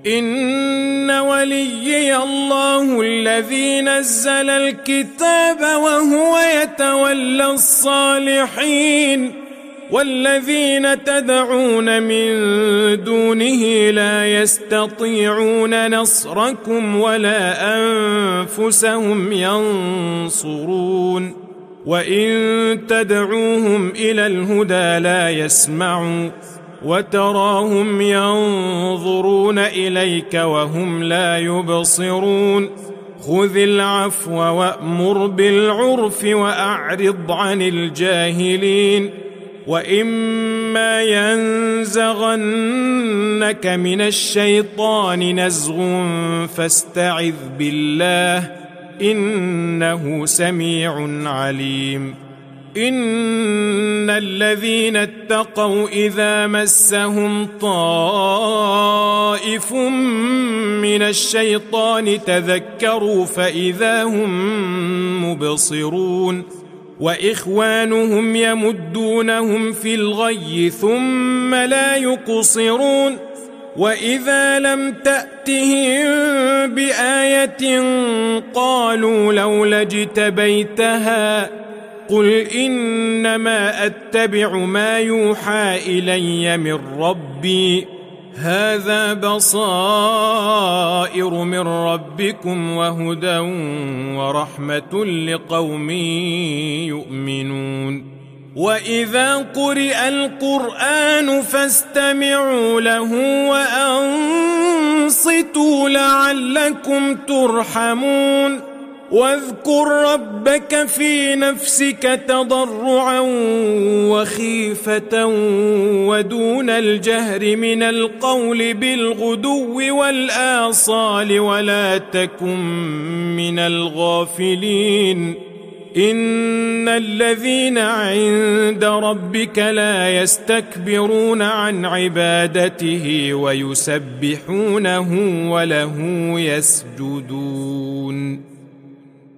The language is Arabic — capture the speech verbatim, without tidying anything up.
إن وليي الله الذي نزل الكتاب وهو يتولى الصالحين والذين تدعون من دونه لا يستطيعون نصركم ولا أنفسهم ينصرون وإن تدعوهم إلى الهدى لا يسمعوا وتراهم ينظرون إليك وهم لا يبصرون خذ العفو وأمر بالعرف وأعرض عن الجاهلين وإما ينزغنك من الشيطان نزغ فاستعذ بالله إنه سميع عليم إن الذين اتقوا إذا مسهم طائف من الشيطان تذكروا فإذا هم مبصرون وإخوانهم يمدونهم في الغي ثم لا يقصرون وإذا لم تأتهم بآية قالوا لولا اجتبيتها قل إنما أتبع ما يوحى إلي من ربي هذا بصائر من ربكم وهدى ورحمة لقوم يؤمنون وإذا قرئ القرآن فاستمعوا له وأنصتوا لعلكم ترحمون واذكر ربك في نفسك تضرعا وخيفة ودون الجهر من القول بالغدو والآصال ولا تكن من الغافلين إن الذين عند ربك لا يستكبرون عن عبادته ويسبحونه وله يسجدون